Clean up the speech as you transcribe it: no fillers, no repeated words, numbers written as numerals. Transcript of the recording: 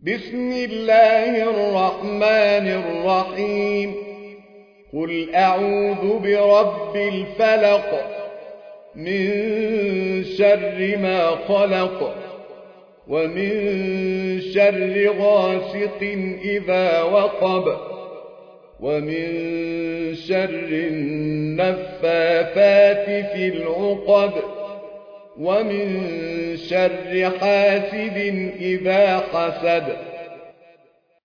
بسم الله الرحمن الرحيم. قل أعوذ برب الفلق من شر ما خلق ومن شر غاسق إذا وقب ومن شر النفاثات في العقد ومن شر حاسد إذا حسد.